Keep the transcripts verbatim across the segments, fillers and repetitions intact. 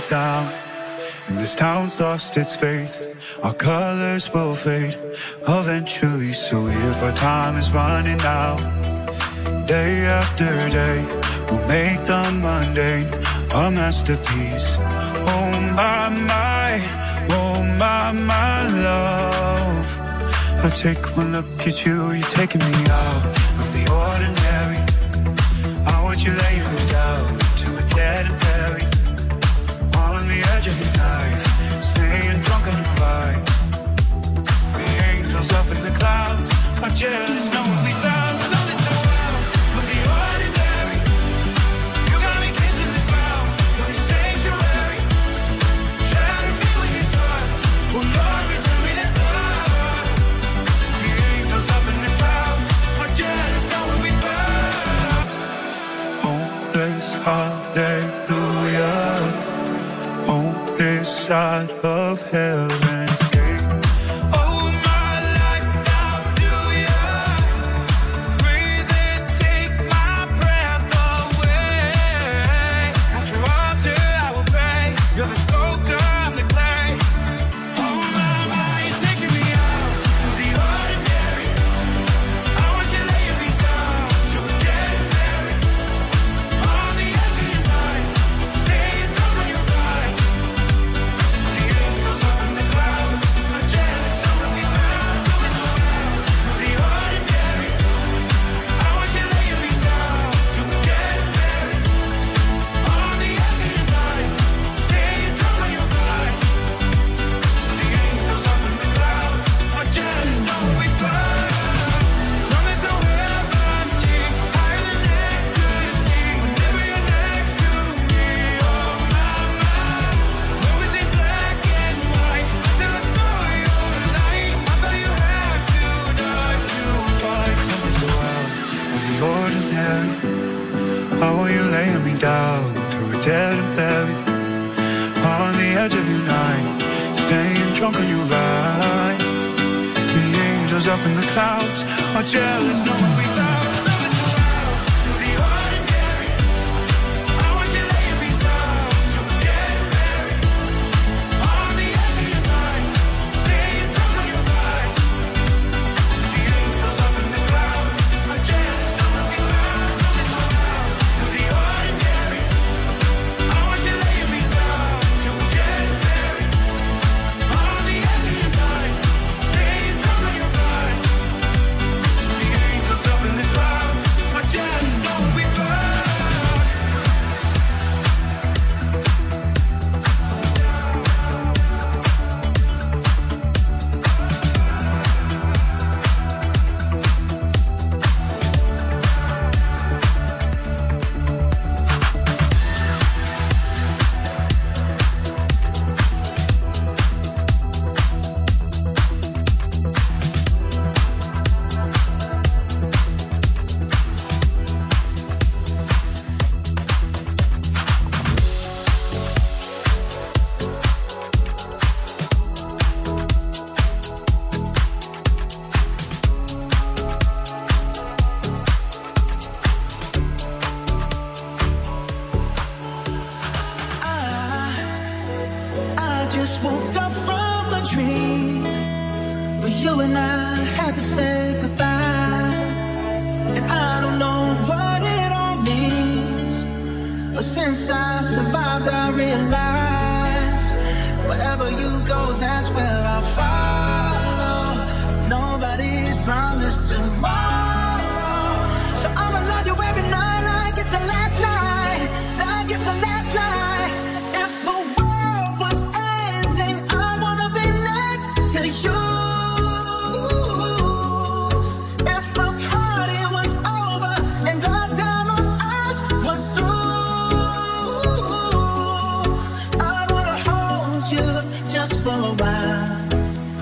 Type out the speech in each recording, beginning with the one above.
down. And this town's lost its faith. Our colors will fade eventually. So if our time is running out, day after day, we'll make the mundane a masterpiece. Oh my, my, oh my, my love. I take one look at you, you're taking me out of the ordinary. I want you laying me down to a dead and buried, on the edge of your knife, staying drunk on your vibe. The angels up in the clouds are jealous, know what we found. Something so wild with the ordinary. You got me kissing the ground, you're a sanctuary. Shatter me with your touch, oh Lord, return me to touch. The angels up in the clouds are jealous, know what we found. Oh, this hallelujah. On this side of heaven's gate. Oh, my life, how do you breathe and take my breath away? At your altar, I will pray. You're the sculptor, I'm the clay. Oh, my, my, you're taking me out of the ordinary. I want you laying me down to a dead and buried, on the edge of your night, staying drunk on your ride. Down to a dead and buried, on the edge of your night, staying drunk on your ride. The angels up in the clouds are jealous, know what we found. Just for a while.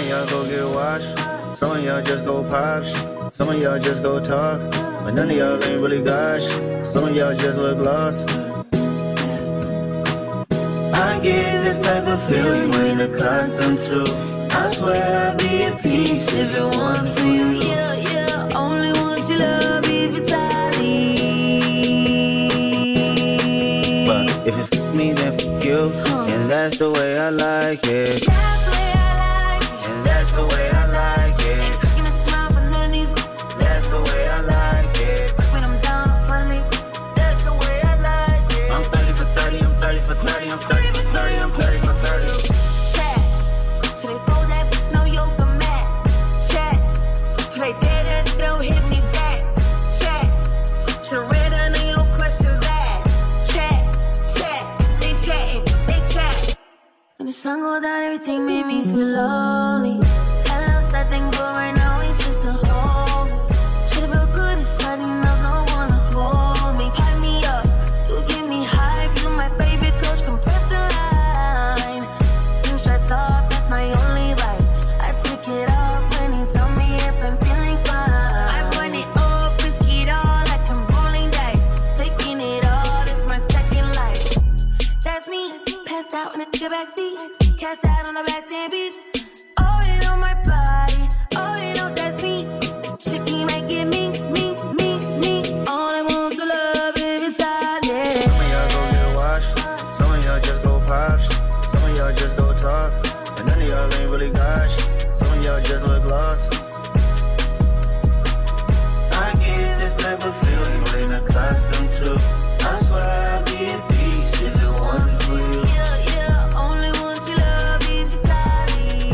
of y'all go get washed. Some of y'all just go pops. Some of y'all just go talk. But none of y'all ain't really gosh. Some of y'all just look lost. I get this type of feel you ain't accustomed to. I swear I'd be at peace if it wasn't for you. Yeah, yeah, only want your love if it's solid. But if it's f me, then f you. And that's the way I like it. That's the way I like it. And that's the way I like it. Ain't cooking a smile for none of these. That's the way I like it. When I'm down in front of me. That's the way I like it. I'm thirty for thirty, I'm thirty for thirty, I'm thirty for thirty, I'm thirty for thirty. Chat. Should they fold that? No yoga mat. Chat. Should they dare that? Don't hit me back. Chat. Should have read down ain't no questions asked. Chat. Chat. They chatting. They chat. When the sun go down, everything made me feel lonely. That little sad thing, but right now it's just a hold me. Should've felt good inside, enough, no one to hold me. Hype me up, you give me hype. You my favorite coach, compress the line. You stress off, that's my only vibe. I take it off when you tell me if I'm feeling fine. I run it up, risk it all like I'm rolling dice. Taking it all, it's my second life. That's me, passed out in the nigga backseat. Cash out on the black sand beach. Oh, it on my body. Oh, you know that's me. Chicky might get me, me, me, me. All I want to love is solid. Some of y'all go get washed. Some of y'all just go pops. Some of y'all just go talk. But none of y'all ain't really gosh. Some of y'all just look lost. I get this type of feel you ain't accustomed to. I swear I'd be at peace if it wasn't for you. Yeah, yeah. Only want your love if it's solid.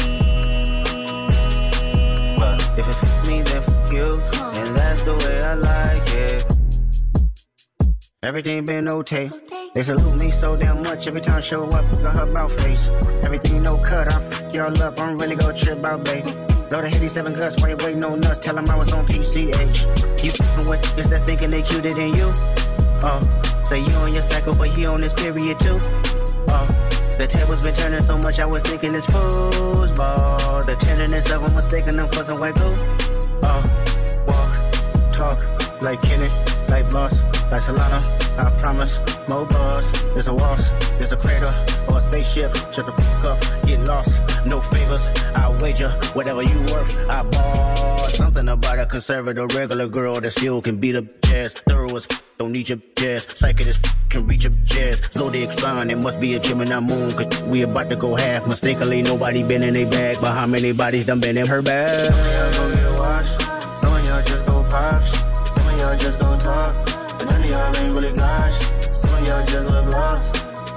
But if it's f me, then f you. And that's the way I like it. Everything been okay. They salute me so damn much every time I show up. Got her mouth face. Everything no cut. I f y'all up. I'm really gonna trip out, babe. Load of eighty-seven guts. Why you waiting no nuts? Tell them I was on P C H. You f***ing with niggas that thinking they cuter than you. Oh, say you on your cycle, but he on this period too. Oh, the tables been turning so much I was thinking it's foosball. The tenderness of them mistaking them for some white glue. Oh, walk, talk, like Kenny, like Boss, like Solana. I promise, more buzz. There's a waltz, there's a crater, or a spaceship. Shut the fuck up, get lost. No favors, I wager whatever you worth. I bought something about a conservative regular girl that still can beat up jazz. Thorough as f, don't need your jazz. Psychic as f, can reach up jazz. Zodiac sign, it must be a Gemini moon. Cause we about to go half. Mistakenly, nobody been in their bag. But how many bodies done been in her bag? Some of y'all go get washed. Some of y'all just go pops. Some of y'all just go talk. But none of y'all ain't really gosh. Some of y'all just look lost.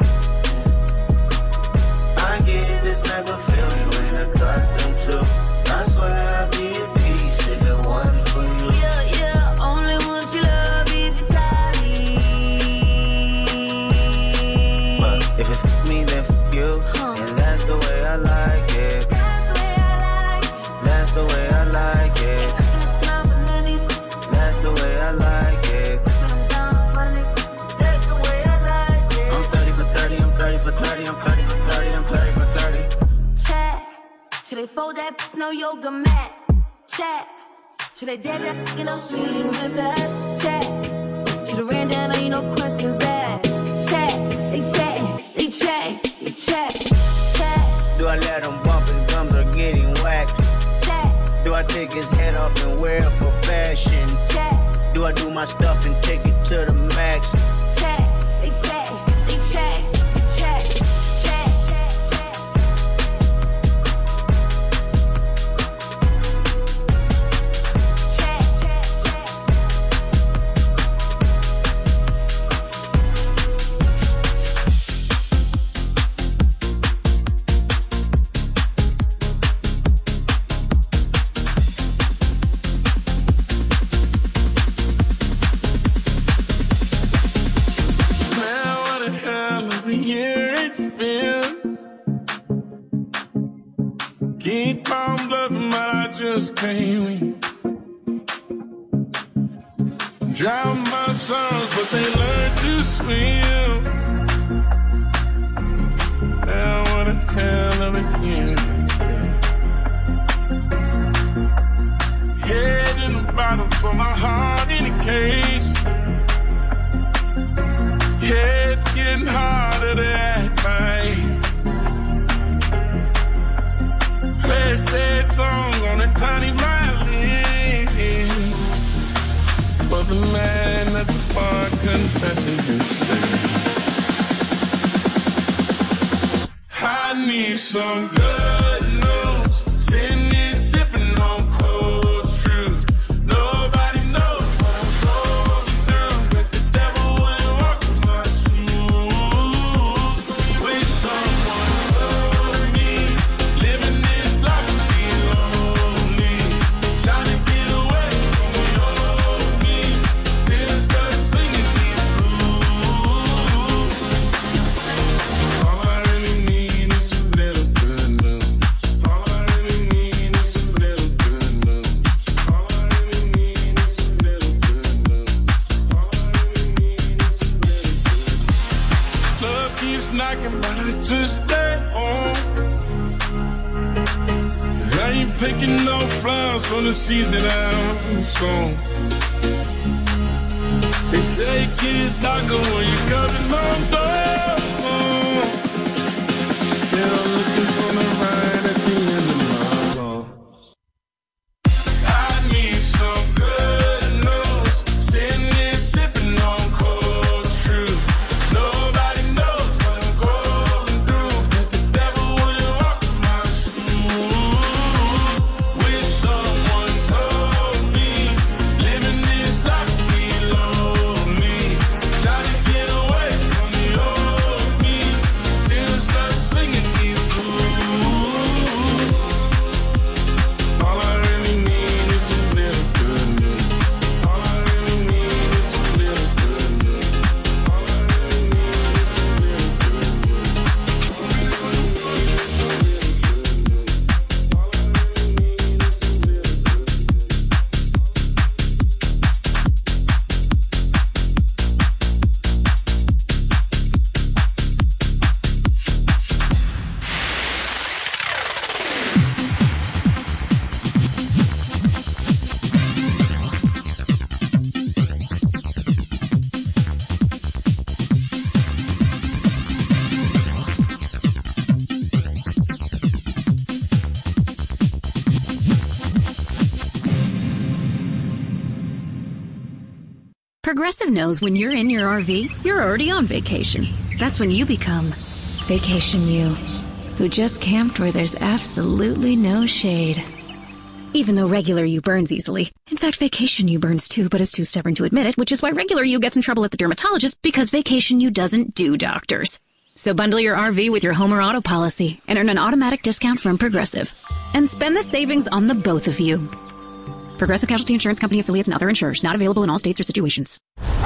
I get this type of feel you ain't accustomed to. I swear I'd be at peace if it wasn't for you. Yeah, yeah. Only want your love if it's solid. But if it's f me, then f you. And that's the way I like it. That's the way I like it. That's the way I like it. Ain't cooking a smile for none of these. That's the way I like it. When I'm down in front of me. That's the way I like it. I'm thirty for thirty, I'm thirty for thirty, I'm thirty for thirty, I'm thirty for thirty. Chat. Should they fold that? No yoga mat. Chat. Should they dare that? You know, strings attached. Chat. Should've ran down, ain't no questions asked. Chat. They chat. They chat. They chat. Chat. Do I let him bump his gums or get him whacked? Chat. Do I take his head off and wear it for fashion? Chat. Do I do my stuff and take it to the max? Chat. They chat. They chat. They chat. Chat. Chat. Chat. Chat. Chat. Chat. Keep on bluffing, but I just can't win. Drown my sorrows, but they learn to swim. Now what the hell of a year it's been. put my heart in a case. Yeah, it's getting harder to act right. Play a sad song on a tiny violin for the man at the bar confessing himself. I need some good news. Sitting here sipping on cold truth. Nobody knows what I'm going through, but the devil wouldn't walk in my shoes. Wish someone told me living this life would be lonely. Trying to get away from the old me. Still start singing these blues. All I really need is a little good news. All I really need is a little good news. All I really need is a little good news. All I really need is a little good. Love keeps knocking, but I just stay home. I ain't picking no flowers from the season I'm sown. They say kids darker when you're coming home door. Still looking for the ride at the end of my road. I need some good news. Sitting here sipping on cold truth. Nobody knows what I'm going through, but the devil wouldn't walk in my shoes. Wish someone told me living this life would be lonely. Trying to get away from the old me. Still start singing these blues. All I really need is a little good news. All I really need is a little good news. All I really need is a little good news. Progressive knows when you're in your R V, you're already on vacation. That's when you become Vacation You, who just camped where there's absolutely no shade. Even though regular you burns easily. In fact, Vacation You burns too, but is too stubborn to admit it, which is why regular you gets in trouble at the dermatologist, because Vacation You doesn't do doctors. So bundle your R V with your home or auto policy and earn an automatic discount from Progressive. And spend the savings on the both of you. Progressive Casualty Insurance Company affiliates and other insurers. Not available in all states or situations.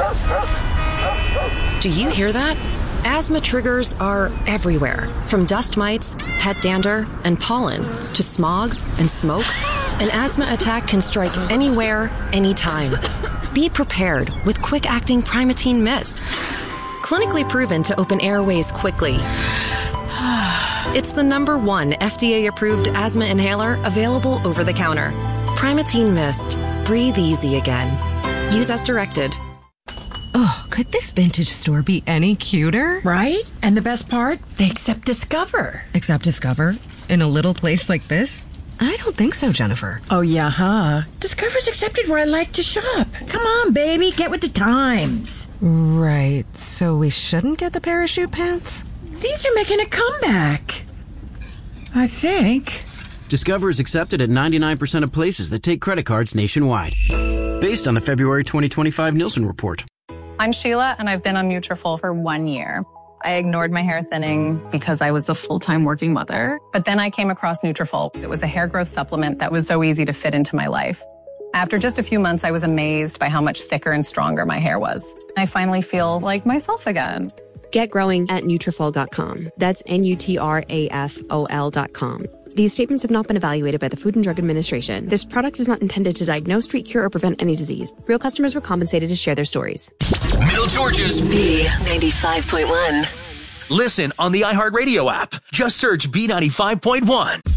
Do you hear that? Asthma triggers are everywhere, from dust mites, pet dander, and pollen, to smog and smoke. An asthma attack can strike anywhere, anytime. Be prepared with quick-acting Primatene Mist. Clinically proven to open airways quickly. It's the number one F D A-approved asthma inhaler available over the counter. Primatene Mist. Breathe easy again. Use as directed. Oh, could this vintage store be any cuter? Right? And the best part? They accept Discover. Accept Discover? In a little place like this? I don't think so, Jennifer. Oh, yeah, huh? Discover's accepted where I like to shop. Come on, baby, get with the times. Right, so we shouldn't get the parachute pants? These are making a comeback. I think. Discover is accepted at ninety-nine percent of places that take credit cards nationwide. Based on the February twenty twenty-five Nielsen report. I'm Sheila, and I've been on Nutrafol for one year. I ignored my hair thinning because I was a full-time working mother. But then I came across Nutrafol. It was a hair growth supplement that was so easy to fit into my life. After just a few months, I was amazed by how much thicker and stronger my hair was. I finally feel like myself again. Get growing at Nutrafol dot com. That's N U T R A F O L dot com. These statements have not been evaluated by the Food and Drug Administration. This product is not intended to diagnose, treat, cure, or prevent any disease. Real customers were compensated to share their stories. Middle Georgia's B ninety-five point one. Listen on the iHeartRadio app. Just search B ninety-five point one.